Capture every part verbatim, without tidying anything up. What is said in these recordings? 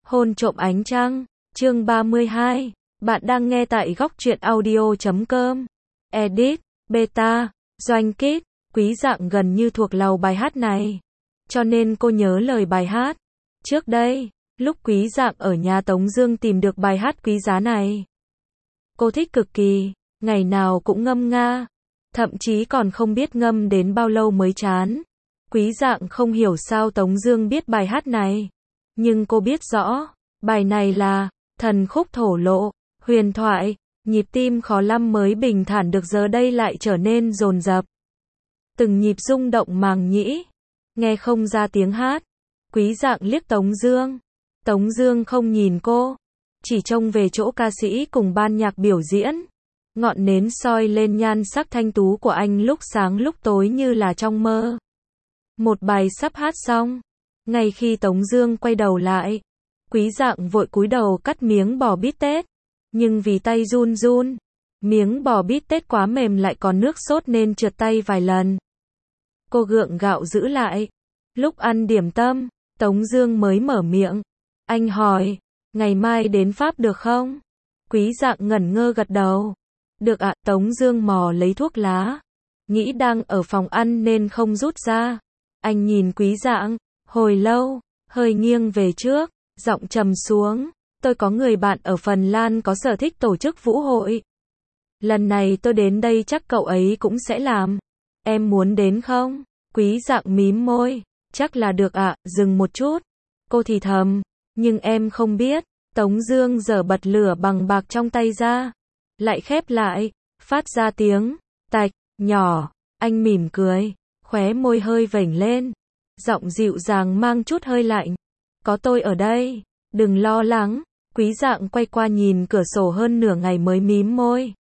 Hôn trộm ánh trăng, chương ba mươi hai. Bạn đang nghe tại góc truyện audio chấm com. Edit, Beta, Doanh Kít, Quý Dạng gần như thuộc lầu bài hát này. Cho nên cô nhớ lời bài hát. Trước đây, lúc Quý Dạng ở nhà Tống Dương tìm được bài hát quý giá này. Cô thích cực kỳ, ngày nào cũng ngâm nga. Thậm chí còn không biết ngâm đến bao lâu mới chán. Quý Dạng không hiểu sao Tống Dương biết bài hát này. Nhưng cô biết rõ, bài này là thần khúc thổ lộ, huyền thoại, nhịp tim khó lắm mới bình thản được giờ đây lại trở nên dồn dập. Từng nhịp rung động màng nhĩ, nghe không ra tiếng hát. Quý Dạng liếc Tống Dương. Tống Dương không nhìn cô, chỉ trông về chỗ ca sĩ cùng ban nhạc biểu diễn. Ngọn nến soi lên nhan sắc thanh tú của anh lúc sáng lúc tối như là trong mơ. Một bài sắp hát xong, ngay khi Tống Dương quay đầu lại, Quý Dạng vội cúi đầu cắt miếng bò bít tết, nhưng vì tay run run, miếng bò bít tết quá mềm lại còn nước sốt nên trượt tay vài lần. Cô gượng gạo giữ lại. Lúc ăn điểm tâm, Tống Dương mới mở miệng. Anh hỏi, ngày mai đến Pháp được không? Quý Dạng ngẩn ngơ gật đầu. Được ạ. Tống Dương mò lấy thuốc lá, nghĩ đang ở phòng ăn nên không rút ra. Anh nhìn Quý Dạng, hồi lâu, hơi nghiêng về trước, giọng trầm xuống. Tôi có người bạn ở Phần Lan có sở thích tổ chức vũ hội. Lần này tôi đến đây chắc cậu ấy cũng sẽ làm. Em muốn đến không? Quý Dạng mím môi. Chắc là được ạ. Dừng một chút, cô thì thầm, nhưng em không biết. Tống Dương giở bật lửa bằng bạc trong tay ra, lại khép lại, phát ra tiếng tạch nhỏ. Anh mỉm cười, khóe môi hơi vểnh lên, giọng dịu dàng mang chút hơi lạnh. Có tôi ở đây, đừng lo lắng. Quý Dạng quay qua nhìn cửa sổ hơn nửa ngày mới mím môi.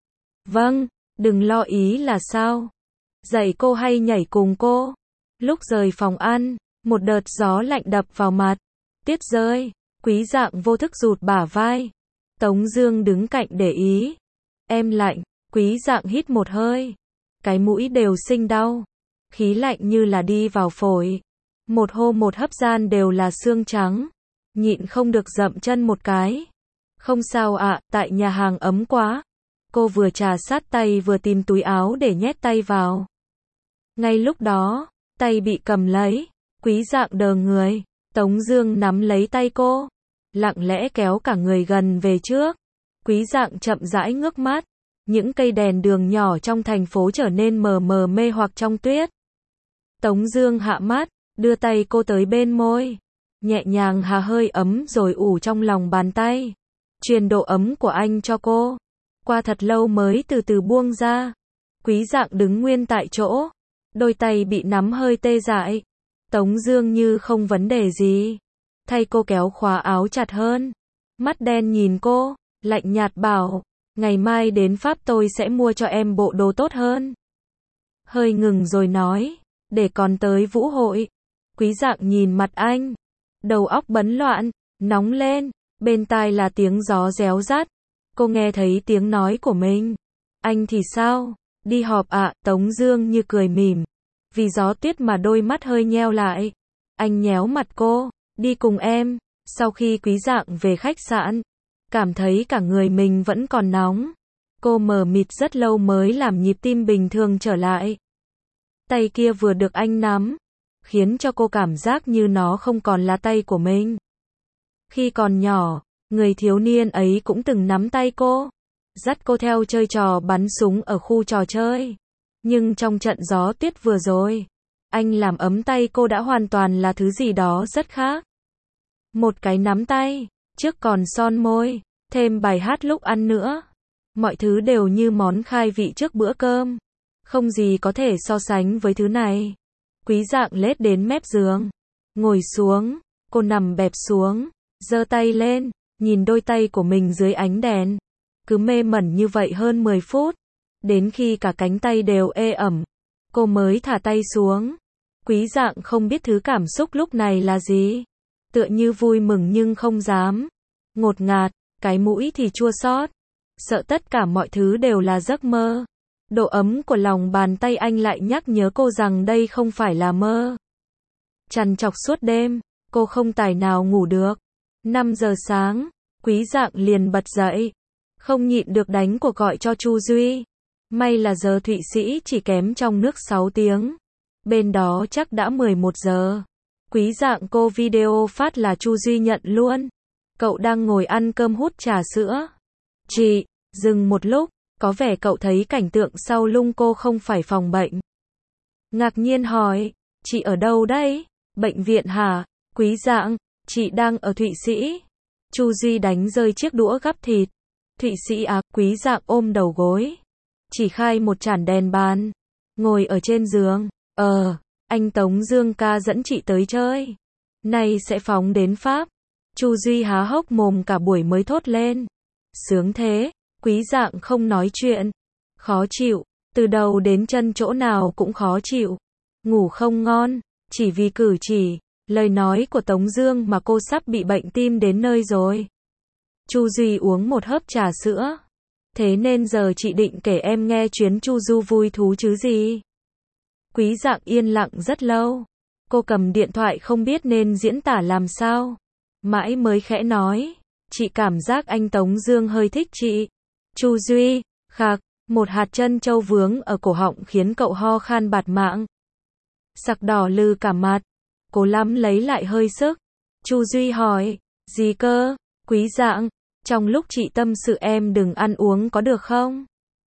Vâng, đừng lo ý là sao? Dạy cô hay nhảy cùng cô? Lúc rời phòng ăn, một đợt gió lạnh đập vào mặt. Tuyết rơi. Quý Dạng vô thức rụt bả vai. Tống Dương đứng cạnh để ý. Em lạnh. Quý Dạng hít một hơi, cái mũi đều sinh đau. Khí lạnh như là đi vào phổi. Một hô một hấp gian đều là xương trắng. Nhịn không được dậm chân một cái. Không sao ạ, tại nhà hàng ấm quá. Cô vừa trà sát tay vừa tìm túi áo để nhét tay vào. Ngay lúc đó, tay bị cầm lấy. Quý Dạng đờ người. Tống Dương nắm lấy tay cô, lặng lẽ kéo cả người gần về trước. Quý Dạng chậm rãi ngước mắt. Những cây đèn đường nhỏ trong thành phố trở nên mờ mờ mê hoặc trong tuyết. Tống Dương hạ mắt, đưa tay cô tới bên môi, nhẹ nhàng hà hơi ấm rồi ủ trong lòng bàn tay, truyền độ ấm của anh cho cô. Qua thật lâu mới từ từ buông ra. Quý Dạng đứng nguyên tại chỗ, đôi tay bị nắm hơi tê dại. Tống Dương như không vấn đề gì, thay cô kéo khóa áo chặt hơn. Mắt đen nhìn cô, lạnh nhạt bảo, ngày mai đến Pháp tôi sẽ mua cho em bộ đồ tốt hơn. Hơi ngừng rồi nói, để còn tới vũ hội. Quý Dạng nhìn mặt anh, đầu óc bấn loạn, nóng lên, bên tai là tiếng gió réo rắt. Cô nghe thấy tiếng nói của mình. Anh thì sao? Đi họp ạ. Tống Dương như cười mỉm, vì gió tuyết mà đôi mắt hơi nheo lại. Anh nhéo mặt cô, đi cùng em. Sau khi Quý Dạng về khách sạn, cảm thấy cả người mình vẫn còn nóng. Cô mờ mịt rất lâu mới làm nhịp tim bình thường trở lại. Tay kia vừa được anh nắm, khiến cho cô cảm giác như nó không còn là tay của mình. Khi còn nhỏ, người thiếu niên ấy cũng từng nắm tay cô, dắt cô theo chơi trò bắn súng ở khu trò chơi. Nhưng trong trận gió tuyết vừa rồi, anh làm ấm tay cô đã hoàn toàn là thứ gì đó rất khác. Một cái nắm tay, trước còn son môi, thêm bài hát lúc ăn nữa. Mọi thứ đều như món khai vị trước bữa cơm. Không gì có thể so sánh với thứ này. Quý Dạng lết đến mép giường, ngồi xuống. Cô nằm bẹp xuống, giơ tay lên, nhìn đôi tay của mình dưới ánh đèn. Cứ mê mẩn như vậy hơn mười phút. Đến khi cả cánh tay đều ê ẩm, cô mới thả tay xuống. Quý Dạng không biết thứ cảm xúc lúc này là gì. Tựa như vui mừng nhưng không dám. Ngột ngạt, cái mũi thì chua xót. Sợ tất cả mọi thứ đều là giấc mơ. Độ ấm của lòng bàn tay anh lại nhắc nhớ cô rằng đây không phải là mơ. Trằn trọc suốt đêm, cô không tài nào ngủ được. năm giờ sáng, Quý Dạng liền bật dậy. Không nhịn được đánh cuộc gọi cho Chu Duy. May là giờ Thụy Sĩ chỉ kém trong nước sáu tiếng. Bên đó chắc đã mười một giờ. Quý Dạng cô video phát là Chu Duy nhận luôn. Cậu đang ngồi ăn cơm hút trà sữa. Chị, dừng một lúc, có vẻ cậu thấy cảnh tượng sau lưng cô không phải phòng bệnh. Ngạc nhiên hỏi, chị ở đâu đấy? Bệnh viện hả? Quý Dạng, chị đang ở Thụy Sĩ. Chu Duy đánh rơi chiếc đũa gắp thịt. Thụy Sĩ à? Quý Dạng ôm đầu gối. Chỉ khai một chản đèn bàn. Ngồi ở trên giường. Ờ, anh Tống Dương ca dẫn chị tới chơi. Nay sẽ phóng đến Pháp. Chu Duy há hốc mồm cả buổi mới thốt lên. Sướng thế. Quý Dạng không nói chuyện. Khó chịu. Từ đầu đến chân chỗ nào cũng khó chịu. Ngủ không ngon. Chỉ vì cử chỉ, lời nói của Tống Dương mà cô sắp bị bệnh tim đến nơi rồi. Chu Duy uống một hớp trà sữa. Thế nên giờ chị định kể em nghe chuyến chu du vui thú chứ gì? Quý Dạng yên lặng rất lâu. Cô cầm điện thoại không biết nên diễn tả làm sao. Mãi mới khẽ nói. Chị cảm giác anh Tống Dương hơi thích chị. Chu Duy, khạc, một hạt trân châu vướng ở cổ họng khiến cậu ho khan bạt mạng. Sặc đỏ lừ cả mặt. Cố lắm lấy lại hơi sức. Chu Duy hỏi, gì cơ? Quý Dạng, trong lúc chị tâm sự em đừng ăn uống có được không?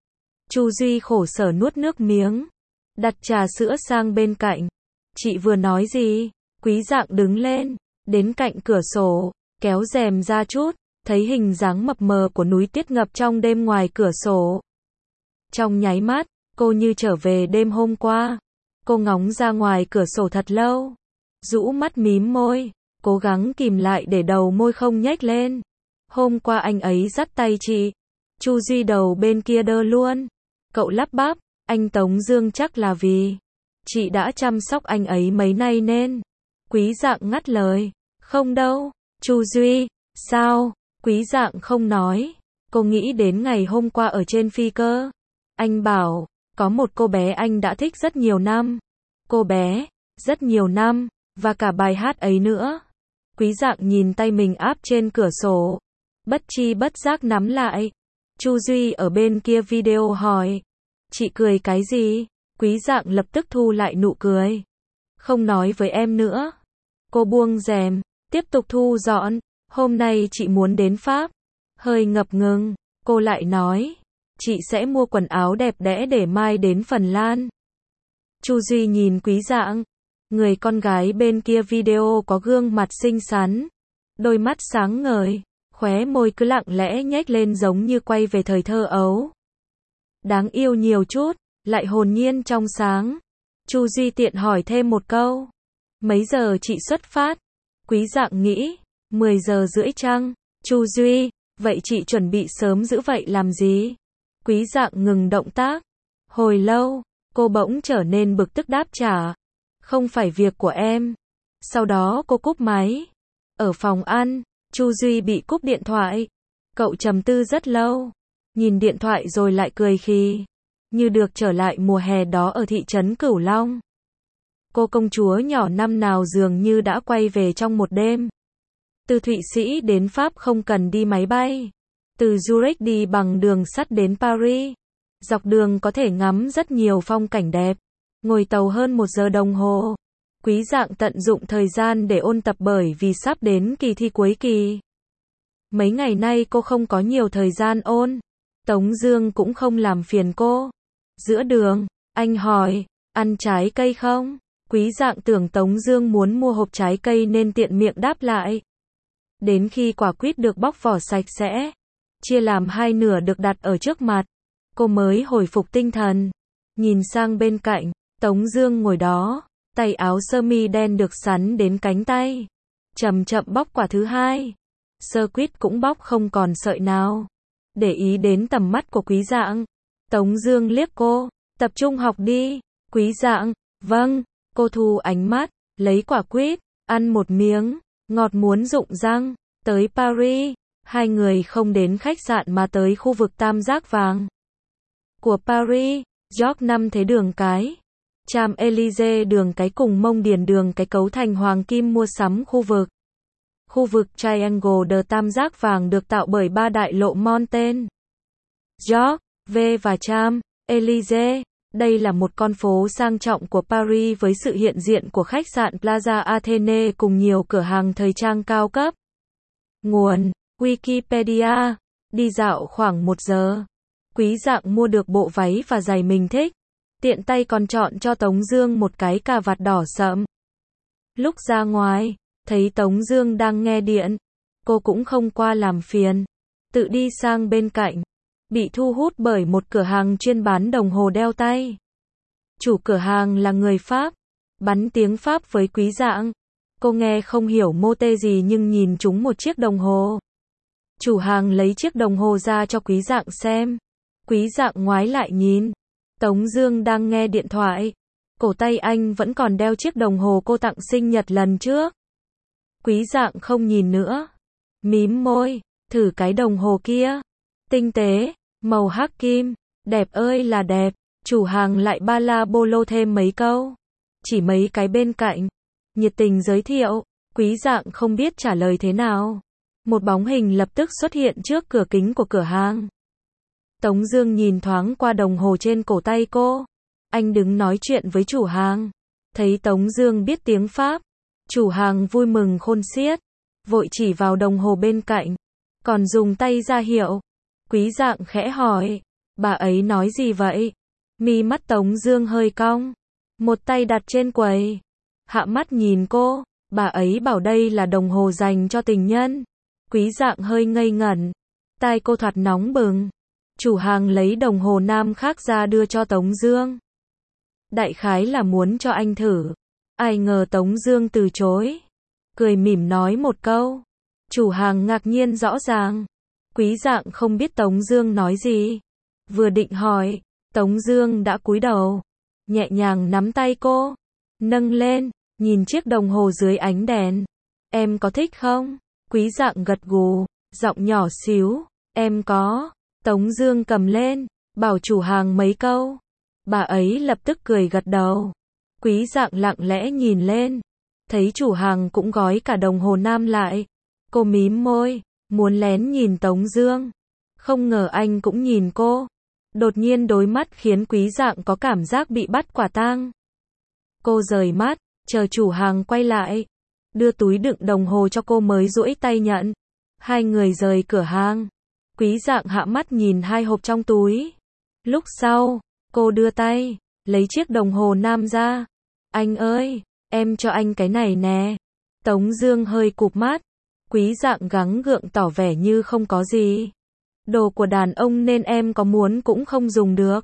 Chu Duy khổ sở nuốt nước miếng. Đặt trà sữa sang bên cạnh. Chị vừa nói gì? Quý Dạng đứng lên, đến cạnh cửa sổ, kéo rèm ra chút, thấy hình dáng mập mờ của núi Tiết ngập trong đêm ngoài cửa sổ. Trong nháy mắt, cô như trở về đêm hôm qua. Cô ngóng ra ngoài cửa sổ thật lâu. Rũ mắt mím môi, cố gắng kìm lại để đầu môi không nhếch lên. Hôm qua anh ấy dắt tay chị. Chu Duy đầu bên kia đơ luôn. Cậu lắp bắp, anh Tống Dương chắc là vì chị đã chăm sóc anh ấy mấy nay nên. Quý Dạng ngắt lời, không đâu. Chu Duy, sao? Quý Dạng không nói. Cô nghĩ đến ngày hôm qua ở trên phi cơ. Anh bảo, có một cô bé anh đã thích rất nhiều năm. Cô bé, rất nhiều năm, và cả bài hát ấy nữa. Quý Dạng nhìn tay mình áp trên cửa sổ. Bất chi bất giác nắm lại. Chu Duy ở bên kia video hỏi. Chị cười cái gì? Quý Dạng lập tức thu lại nụ cười. Không nói với em nữa. Cô buông rèm, tiếp tục thu dọn. Hôm nay chị muốn đến Pháp. Hơi ngập ngừng, cô lại nói. Chị sẽ mua quần áo đẹp đẽ để mai đến Phần Lan. Chu Duy nhìn Quý Dạng. Người con gái bên kia video có gương mặt xinh xắn. Đôi mắt sáng ngời. Khóe môi cứ lặng lẽ nhếch lên giống như quay về thời thơ ấu. Đáng yêu nhiều chút, lại hồn nhiên trong sáng. Chu Duy tiện hỏi thêm một câu. Mấy giờ chị xuất phát? Quý Dạng nghĩ. mười giờ rưỡi chăng? Chu Duy, vậy chị chuẩn bị sớm dữ vậy làm gì? Quý Dạng ngừng động tác. Hồi lâu, cô bỗng trở nên bực tức đáp trả. Không phải việc của em. Sau đó cô cúp máy. Ở phòng ăn, Chu Duy bị cúp điện thoại. Cậu trầm tư rất lâu. Nhìn điện thoại rồi lại cười khì. Như được trở lại mùa hè đó ở thị trấn Cửu Long. Cô công chúa nhỏ năm nào dường như đã quay về trong một đêm. Từ Thụy Sĩ đến Pháp không cần đi máy bay. Từ Zurich đi bằng đường sắt đến Paris. Dọc đường có thể ngắm rất nhiều phong cảnh đẹp. Ngồi tàu hơn một giờ đồng hồ. Quý Dạng tận dụng thời gian để ôn tập bởi vì sắp đến kỳ thi cuối kỳ. Mấy ngày nay cô không có nhiều thời gian ôn. Tống Dương cũng không làm phiền cô. Giữa đường, anh hỏi, ăn trái cây không? Quý Dạng tưởng Tống Dương muốn mua hộp trái cây nên tiện miệng đáp lại. Đến khi quả quýt được bóc vỏ sạch sẽ, chia làm hai nửa được đặt ở trước mặt, cô mới hồi phục tinh thần. Nhìn sang bên cạnh, Tống Dương ngồi đó, tay áo sơ mi đen được sắn đến cánh tay, chậm chậm bóc quả thứ hai. Sơ quýt cũng bóc không còn sợi nào. Để ý đến tầm mắt của Quý Dạng, Tống Dương liếc cô, tập trung học đi. Quý Dạng, vâng. Cô thu ánh mắt, lấy quả quýt, ăn một miếng, ngọt muốn rụng răng. Tới Paris, hai người không đến khách sạn mà tới khu vực tam giác vàng của Paris, York năm thế đường cái, Champs-Élysées đường cái cùng Mông Điền đường cái cấu thành hoàng kim mua sắm khu vực. Khu vực Triangle de tam giác vàng được tạo bởi ba đại lộ Montaigne, George, V và Champs-Élysées. Đây là một con phố sang trọng của Paris với sự hiện diện của khách sạn Plaza Athénée cùng nhiều cửa hàng thời trang cao cấp. Nguồn Wikipedia. Đi dạo khoảng một giờ, Quý Dạng mua được bộ váy và giày mình thích. Tiện tay còn chọn cho Tống Dương một cái cà vạt đỏ sậm. Lúc ra ngoài, thấy Tống Dương đang nghe điện, cô cũng không qua làm phiền, tự đi sang bên cạnh, bị thu hút bởi một cửa hàng chuyên bán đồng hồ đeo tay. Chủ cửa hàng là người Pháp, bắn tiếng Pháp với Quý Dạng. Cô nghe không hiểu mô tê gì nhưng nhìn trúng một chiếc đồng hồ. Chủ hàng lấy chiếc đồng hồ ra cho Quý Dạng xem. Quý Dạng ngoái lại nhìn. Tống Dương đang nghe điện thoại. Cổ tay anh vẫn còn đeo chiếc đồng hồ cô tặng sinh nhật lần trước. Quý Dạng không nhìn nữa, mím môi, thử cái đồng hồ kia. Tinh tế, màu hắc kim, đẹp ơi là đẹp. Chủ hàng lại ba la bô lô thêm mấy câu, chỉ mấy cái bên cạnh, nhiệt tình giới thiệu. Quý Dạng không biết trả lời thế nào. Một bóng hình lập tức xuất hiện trước cửa kính của cửa hàng. Tống Dương nhìn thoáng qua đồng hồ trên cổ tay cô. Anh đứng nói chuyện với chủ hàng. Thấy Tống Dương biết tiếng Pháp, chủ hàng vui mừng khôn xiết, vội chỉ vào đồng hồ bên cạnh, còn dùng tay ra hiệu. Quý Dạng khẽ hỏi, bà ấy nói gì vậy? Mi mắt Tống Dương hơi cong, một tay đặt trên quầy, hạ mắt nhìn cô. Bà ấy bảo đây là đồng hồ dành cho tình nhân. Quý Dạng hơi ngây ngẩn, tai cô thoạt nóng bừng. Chủ hàng lấy đồng hồ nam khác ra đưa cho Tống Dương. Đại khái là muốn cho anh thử. Ai ngờ Tống Dương từ chối, cười mỉm nói một câu. Chủ hàng ngạc nhiên rõ ràng. Quý Dạng không biết Tống Dương nói gì, vừa định hỏi, Tống Dương đã cúi đầu, nhẹ nhàng nắm tay cô, nâng lên, nhìn chiếc đồng hồ dưới ánh đèn. Em có thích không? Quý Dạng gật gù, giọng nhỏ xíu, em có. Tống Dương cầm lên, bảo chủ hàng mấy câu. Bà ấy lập tức cười gật đầu. Quý Dạng lặng lẽ nhìn lên, thấy chủ hàng cũng gói cả đồng hồ nam lại. Cô mím môi, muốn lén nhìn Tống Dương. Không ngờ anh cũng nhìn cô. Đột nhiên đối mắt khiến Quý Dạng có cảm giác bị bắt quả tang. Cô rời mắt, chờ chủ hàng quay lại, đưa túi đựng đồng hồ cho cô mới duỗi tay nhận. Hai người rời cửa hàng. Quý Dạng hạ mắt nhìn hai hộp trong túi. Lúc sau, cô đưa tay, lấy chiếc đồng hồ nam ra. Anh ơi, em cho anh cái này nè. Tống Dương hơi cụp mắt. Quý Dạng gắng gượng tỏ vẻ như không có gì. Đồ của đàn ông nên em có muốn cũng không dùng được.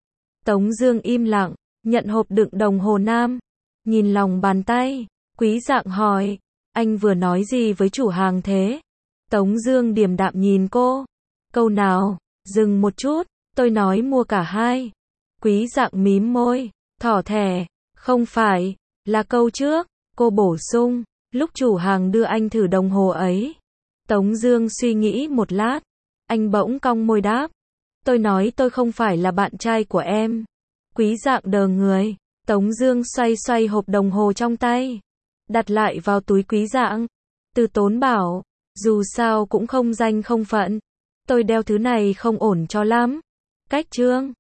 Tống Dương im lặng, nhận hộp đựng đồng hồ nam, nhìn lòng bàn tay. Quý Dạng hỏi, anh vừa nói gì với chủ hàng thế? Tống Dương điềm đạm nhìn cô. Câu nào? Dừng một chút, tôi nói mua cả hai. Quý Dạng mím môi, thỏ thẻ, không phải, là câu trước. Cô bổ sung, lúc chủ hàng đưa anh thử đồng hồ ấy. Tống Dương suy nghĩ một lát, anh bỗng cong môi đáp, tôi nói tôi không phải là bạn trai của em. Quý Dạng đờ người. Tống Dương xoay xoay hộp đồng hồ trong tay, đặt lại vào túi Quý Dạng. Từ tốn bảo, dù sao cũng không danh không phận, tôi đeo thứ này không ổn cho lắm. Cách chương